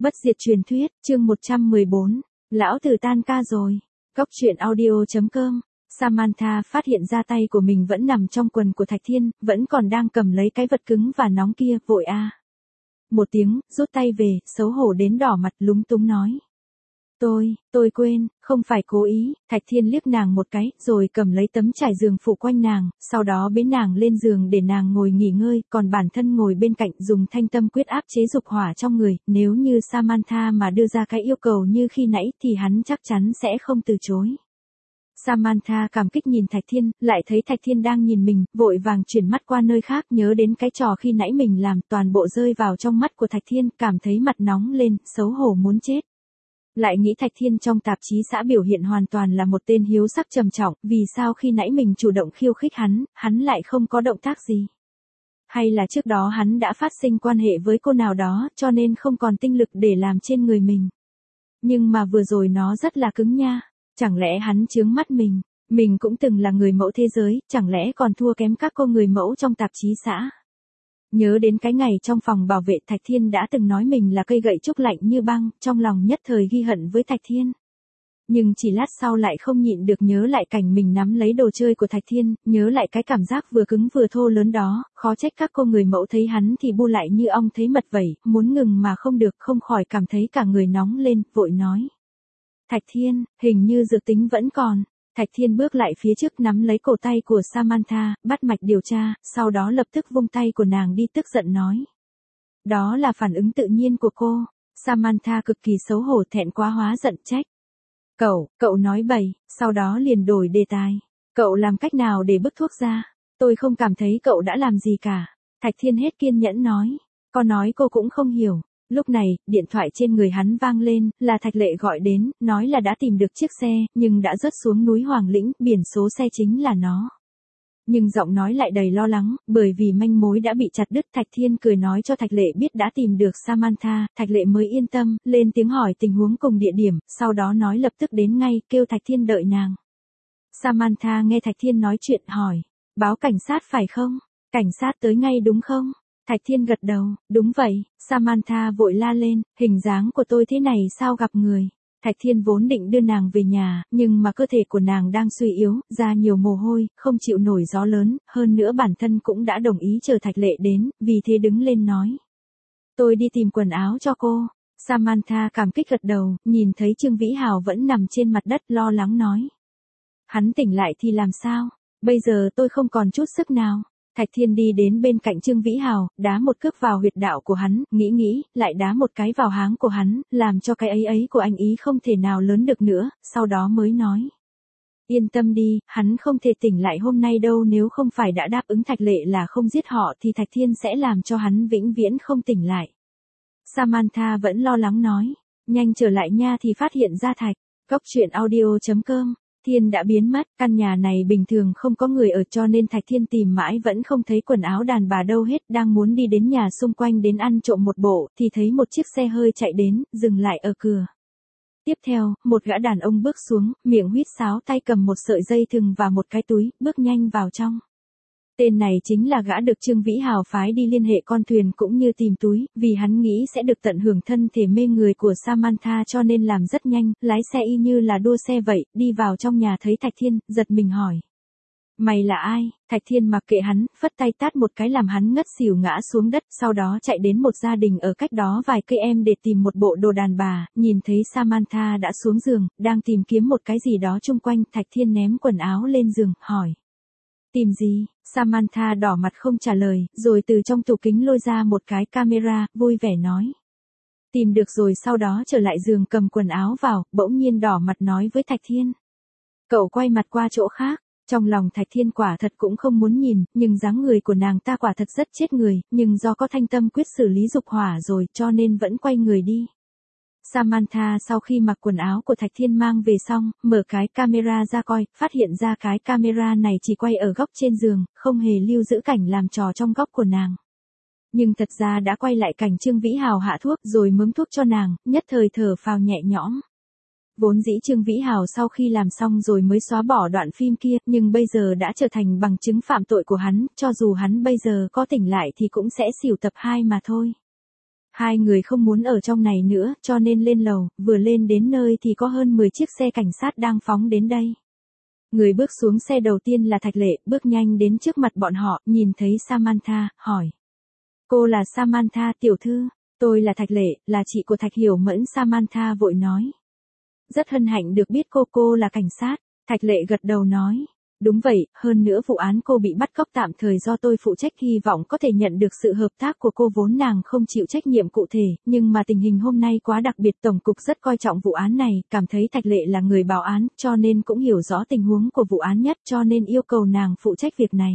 Bất diệt truyền thuyết, chương 114. Lão tử tan ca rồi. Cốc truyện audio.com. Samantha phát hiện ra tay của mình vẫn nằm trong quần của Thạch Thiên, vẫn còn đang cầm lấy cái vật cứng và nóng kia, vội một tiếng, rút tay về, xấu hổ đến đỏ mặt lúng túng nói. Tôi quên, không phải cố ý. Thạch Thiên liếc nàng một cái, rồi cầm lấy tấm trải giường phủ quanh nàng, sau đó bế nàng lên giường để nàng ngồi nghỉ ngơi, còn bản thân ngồi bên cạnh dùng thanh tâm quyết áp chế dục hỏa trong người, nếu như Samantha mà đưa ra cái yêu cầu như khi nãy thì hắn chắc chắn sẽ không từ chối. Samantha cảm kích nhìn Thạch Thiên, lại thấy Thạch Thiên đang nhìn mình, vội vàng chuyển mắt qua nơi khác, nhớ đến cái trò khi nãy mình làm, toàn bộ rơi vào trong mắt của Thạch Thiên, cảm thấy mặt nóng lên, xấu hổ muốn chết. Lại nghĩ Thạch Thiên trong tạp chí xã biểu hiện hoàn toàn là một tên hiếu sắc trầm trọng, vì sao khi nãy mình chủ động khiêu khích hắn lại không có động tác gì? Hay là trước đó hắn đã phát sinh quan hệ với cô nào đó, cho nên không còn tinh lực để làm trên người mình? Nhưng mà vừa rồi nó rất là cứng nha, chẳng lẽ hắn chướng mắt mình cũng từng là người mẫu thế giới, chẳng lẽ còn thua kém các cô người mẫu trong tạp chí xã? Nhớ đến cái ngày trong phòng bảo vệ Thạch Thiên đã từng nói mình là cây gậy trúc lạnh như băng, trong lòng nhất thời ghi hận với Thạch Thiên. Nhưng chỉ lát sau lại không nhịn được nhớ lại cảnh mình nắm lấy đồ chơi của Thạch Thiên, nhớ lại cái cảm giác vừa cứng vừa thô lớn đó, khó trách các cô người mẫu thấy hắn thì bu lại như ong thấy mật vậy, muốn ngừng mà không được, không khỏi cảm thấy cả người nóng lên, vội nói. Thạch Thiên, hình như dược tính vẫn còn. Thạch Thiên bước lại phía trước nắm lấy cổ tay của Samantha, bắt mạch điều tra, sau đó lập tức vung tay của nàng đi tức giận nói. Đó là phản ứng tự nhiên của cô. Samantha cực kỳ xấu hổ thẹn quá hóa giận trách. Cậu nói bậy, sau đó liền đổi đề tài. Cậu làm cách nào để bức thuốc ra? Tôi không cảm thấy cậu đã làm gì cả. Thạch Thiên hết kiên nhẫn nói. Có nói cô cũng không hiểu. Lúc này, điện thoại trên người hắn vang lên, là Thạch Lệ gọi đến, nói là đã tìm được chiếc xe, nhưng đã rớt xuống núi Hoàng Lĩnh, biển số xe chính là nó. Nhưng giọng nói lại đầy lo lắng, bởi vì manh mối đã bị chặt đứt. Thạch Thiên cười nói cho Thạch Lệ biết đã tìm được Samantha, Thạch Lệ mới yên tâm, lên tiếng hỏi tình huống cùng địa điểm, sau đó nói lập tức đến ngay, kêu Thạch Thiên đợi nàng. Samantha nghe Thạch Thiên nói chuyện hỏi, báo cảnh sát phải không? Cảnh sát tới ngay đúng không? Thạch Thiên gật đầu, đúng vậy. Samantha vội la lên, hình dáng của tôi thế này sao gặp người. Thạch Thiên vốn định đưa nàng về nhà, nhưng mà cơ thể của nàng đang suy yếu, ra nhiều mồ hôi, không chịu nổi gió lớn, hơn nữa bản thân cũng đã đồng ý chờ Thạch Lệ đến, vì thế đứng lên nói. Tôi đi tìm quần áo cho cô. Samantha cảm kích gật đầu, nhìn thấy Trương Vĩ Hào vẫn nằm trên mặt đất lo lắng nói. Hắn tỉnh lại thì làm sao? Bây giờ tôi không còn chút sức nào. Thạch Thiên đi đến bên cạnh Trương Vĩ Hào, đá một cước vào huyệt đạo của hắn, nghĩ, lại đá một cái vào háng của hắn, làm cho cái ấy của anh ý không thể nào lớn được nữa, sau đó mới nói. Yên tâm đi, hắn không thể tỉnh lại hôm nay đâu, nếu không phải đã đáp ứng Thạch Lệ là không giết họ thì Thạch Thiên sẽ làm cho hắn vĩnh viễn không tỉnh lại. Samantha vẫn lo lắng nói, nhanh trở lại nha thì phát hiện ra Thạch. Cốc truyện audio.com. Thiên đã biến mất, căn nhà này bình thường không có người ở cho nên Thạch Thiên tìm mãi vẫn không thấy quần áo đàn bà đâu hết, đang muốn đi đến nhà xung quanh đến ăn trộm một bộ, thì thấy một chiếc xe hơi chạy đến, dừng lại ở cửa. Tiếp theo, một gã đàn ông bước xuống, miệng huýt sáo, tay cầm một sợi dây thừng và một cái túi, bước nhanh vào trong. Tên này chính là gã được Trương Vĩ Hào phái đi liên hệ con thuyền cũng như tìm túi, vì hắn nghĩ sẽ được tận hưởng thân thể mê người của Samantha cho nên làm rất nhanh, lái xe y như là đua xe vậy, đi vào trong nhà thấy Thạch Thiên, giật mình hỏi. Mày là ai? Thạch Thiên mặc kệ hắn, phất tay tát một cái làm hắn ngất xỉu ngã xuống đất, sau đó chạy đến một gia đình ở cách đó vài cây em để tìm một bộ đồ đàn bà, nhìn thấy Samantha đã xuống giường, đang tìm kiếm một cái gì đó chung quanh, Thạch Thiên ném quần áo lên giường, hỏi. Tìm gì? Samantha đỏ mặt không trả lời, rồi từ trong tủ kính lôi ra một cái camera, vui vẻ nói. Tìm được rồi, sau đó trở lại giường cầm quần áo vào, bỗng nhiên đỏ mặt nói với Thạch Thiên. Cậu quay mặt qua chỗ khác, trong lòng Thạch Thiên quả thật cũng không muốn nhìn, nhưng dáng người của nàng ta quả thật rất chết người, nhưng do có thanh tâm quyết xử lý dục hỏa rồi cho nên vẫn quay người đi. Samantha sau khi mặc quần áo của Thạch Thiên mang về xong, mở cái camera ra coi, phát hiện ra cái camera này chỉ quay ở góc trên giường, không hề lưu giữ cảnh làm trò trong góc của nàng. Nhưng thật ra đã quay lại cảnh Trương Vĩ Hào hạ thuốc rồi mớm thuốc cho nàng, nhất thời thở phào nhẹ nhõm. Vốn dĩ Trương Vĩ Hào sau khi làm xong rồi mới xóa bỏ đoạn phim kia, nhưng bây giờ đã trở thành bằng chứng phạm tội của hắn, cho dù hắn bây giờ có tỉnh lại thì cũng sẽ xỉu tập 2 mà thôi. Hai người không muốn ở trong này nữa, cho nên lên lầu, vừa lên đến nơi thì có hơn 10 chiếc xe cảnh sát đang phóng đến đây. Người bước xuống xe đầu tiên là Thạch Lệ, bước nhanh đến trước mặt bọn họ, nhìn thấy Samantha, hỏi. Cô là Samantha tiểu thư, tôi là Thạch Lệ, là chị của Thạch Hiểu Mẫn. Samantha vội nói. Rất hân hạnh được biết cô là cảnh sát. Thạch Lệ gật đầu nói. Đúng vậy, hơn nữa vụ án cô bị bắt cóc tạm thời do tôi phụ trách, hy vọng có thể nhận được sự hợp tác của cô. Vốn nàng không chịu trách nhiệm cụ thể, nhưng mà tình hình hôm nay quá đặc biệt, tổng cục rất coi trọng vụ án này, cảm thấy Thạch Lệ là người báo án, cho nên cũng hiểu rõ tình huống của vụ án nhất, cho nên yêu cầu nàng phụ trách việc này.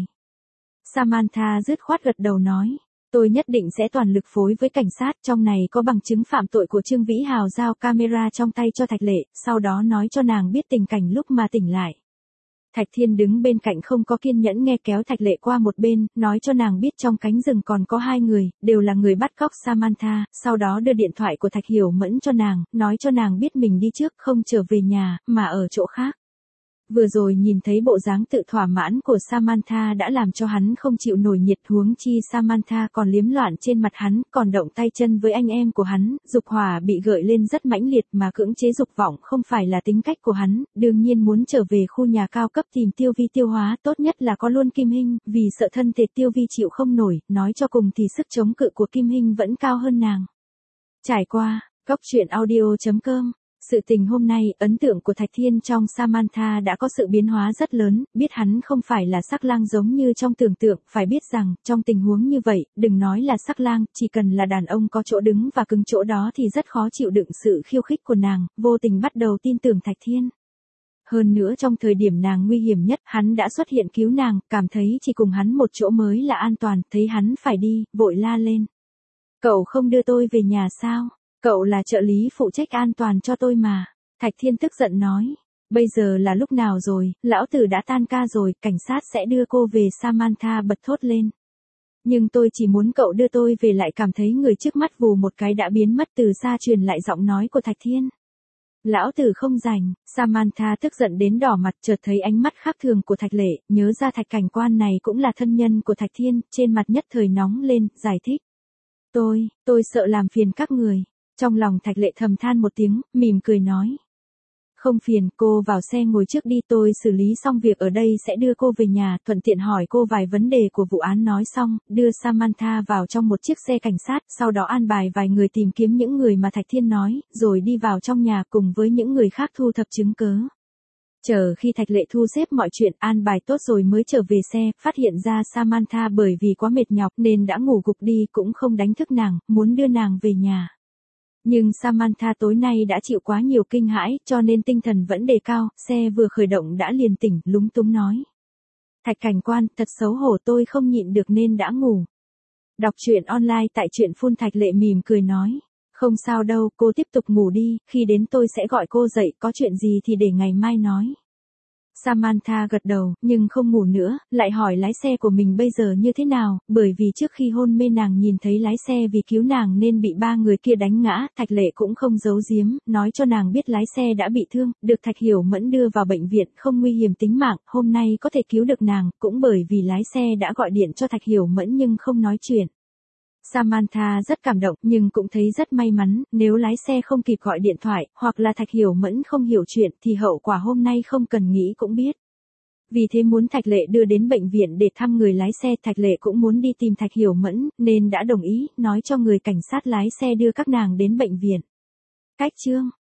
Samantha dứt khoát gật đầu nói. Tôi nhất định sẽ toàn lực phối với cảnh sát, trong này có bằng chứng phạm tội của Trương Vĩ Hào. Giao camera trong tay cho Thạch Lệ, sau đó nói cho nàng biết tình cảnh lúc mà tỉnh lại. Thạch Thiên đứng bên cạnh không có kiên nhẫn nghe, kéo Thạch Lệ qua một bên, nói cho nàng biết trong cánh rừng còn có 2 người, đều là người bắt cóc Samantha, sau đó đưa điện thoại của Thạch Hiểu Mẫn cho nàng, nói cho nàng biết mình đi trước, không trở về nhà, mà ở chỗ khác. Vừa rồi nhìn thấy bộ dáng tự thỏa mãn của Samantha đã làm cho hắn không chịu nổi nhiệt, huống chi Samantha còn liếm loạn trên mặt hắn, còn động tay chân với anh em của hắn, dục hỏa bị gợi lên rất mãnh liệt, mà cưỡng chế dục vọng không phải là tính cách của hắn, đương nhiên muốn trở về khu nhà cao cấp tìm Tiêu Vi tiêu hóa, tốt nhất là có luôn Kim Hinh, vì sợ thân thể Tiêu Vi chịu không nổi, nói cho cùng thì sức chống cự của Kim Hinh vẫn cao hơn nàng. Trải qua, Góc Truyện Audio.com. Sự tình hôm nay, ấn tượng của Thạch Thiên trong Samantha đã có sự biến hóa rất lớn, biết hắn không phải là sắc lang giống như trong tưởng tượng, phải biết rằng, trong tình huống như vậy, đừng nói là sắc lang, chỉ cần là đàn ông có chỗ đứng và cứng chỗ đó thì rất khó chịu đựng sự khiêu khích của nàng, vô tình bắt đầu tin tưởng Thạch Thiên. Hơn nữa trong thời điểm nàng nguy hiểm nhất, hắn đã xuất hiện cứu nàng, cảm thấy chỉ cùng hắn một chỗ mới là an toàn, thấy hắn phải đi, vội la lên. Cậu không đưa tôi về nhà sao? Cậu là trợ lý phụ trách an toàn cho tôi mà. Thạch Thiên tức giận nói. Bây giờ là lúc nào rồi, lão tử đã tan ca rồi, cảnh sát sẽ đưa cô về. Samantha bật thốt lên. Nhưng tôi chỉ muốn cậu đưa tôi về. Lại cảm thấy người trước mắt vù một cái đã biến mất, từ xa truyền lại giọng nói của Thạch Thiên. Lão tử không rảnh. Samantha tức giận đến đỏ mặt, chợt thấy ánh mắt khác thường của Thạch Lệ, nhớ ra Thạch cảnh quan này cũng là thân nhân của Thạch Thiên, trên mặt nhất thời nóng lên, giải thích. Tôi sợ làm phiền các người. Trong lòng Thạch Lệ thầm than một tiếng, mỉm cười nói. Không phiền, cô vào xe ngồi trước đi, tôi xử lý xong việc ở đây sẽ đưa cô về nhà, thuận tiện hỏi cô vài vấn đề của vụ án. Nói xong, đưa Samantha vào trong một chiếc xe cảnh sát, sau đó an bài vài người tìm kiếm những người mà Thạch Thiên nói, rồi đi vào trong nhà cùng với những người khác thu thập chứng cớ. Chờ khi Thạch Lệ thu xếp mọi chuyện an bài tốt rồi mới trở về xe, phát hiện ra Samantha bởi vì quá mệt nhọc nên đã ngủ gục đi, cũng không đánh thức nàng, muốn đưa nàng về nhà. Nhưng Samantha tối nay đã chịu quá nhiều kinh hãi, cho nên tinh thần vẫn đề cao, xe vừa khởi động đã liền tỉnh, lúng túng nói. Thạch cảnh quan, thật xấu hổ, tôi không nhịn được nên đã ngủ. Đọc truyện online tại truyện Phun. Thạch Lệ mỉm cười nói. Không sao đâu, cô tiếp tục ngủ đi, khi đến tôi sẽ gọi cô dậy, có chuyện gì thì để ngày mai nói. Samantha gật đầu, nhưng không ngủ nữa, lại hỏi lái xe của mình bây giờ như thế nào, bởi vì trước khi hôn mê nàng nhìn thấy lái xe vì cứu nàng nên bị 3 người kia đánh ngã. Thạch Lệ cũng không giấu giếm, nói cho nàng biết lái xe đã bị thương, được Thạch Hiểu Mẫn đưa vào bệnh viện, không nguy hiểm tính mạng, hôm nay có thể cứu được nàng, cũng bởi vì lái xe đã gọi điện cho Thạch Hiểu Mẫn nhưng không nói chuyện. Samantha rất cảm động, nhưng cũng thấy rất may mắn, nếu lái xe không kịp gọi điện thoại, hoặc là Thạch Hiểu Mẫn không hiểu chuyện, thì hậu quả hôm nay không cần nghĩ cũng biết. Vì thế muốn Thạch Lệ đưa đến bệnh viện để thăm người lái xe, Thạch Lệ cũng muốn đi tìm Thạch Hiểu Mẫn, nên đã đồng ý, nói cho người cảnh sát lái xe đưa các nàng đến bệnh viện. Cách chương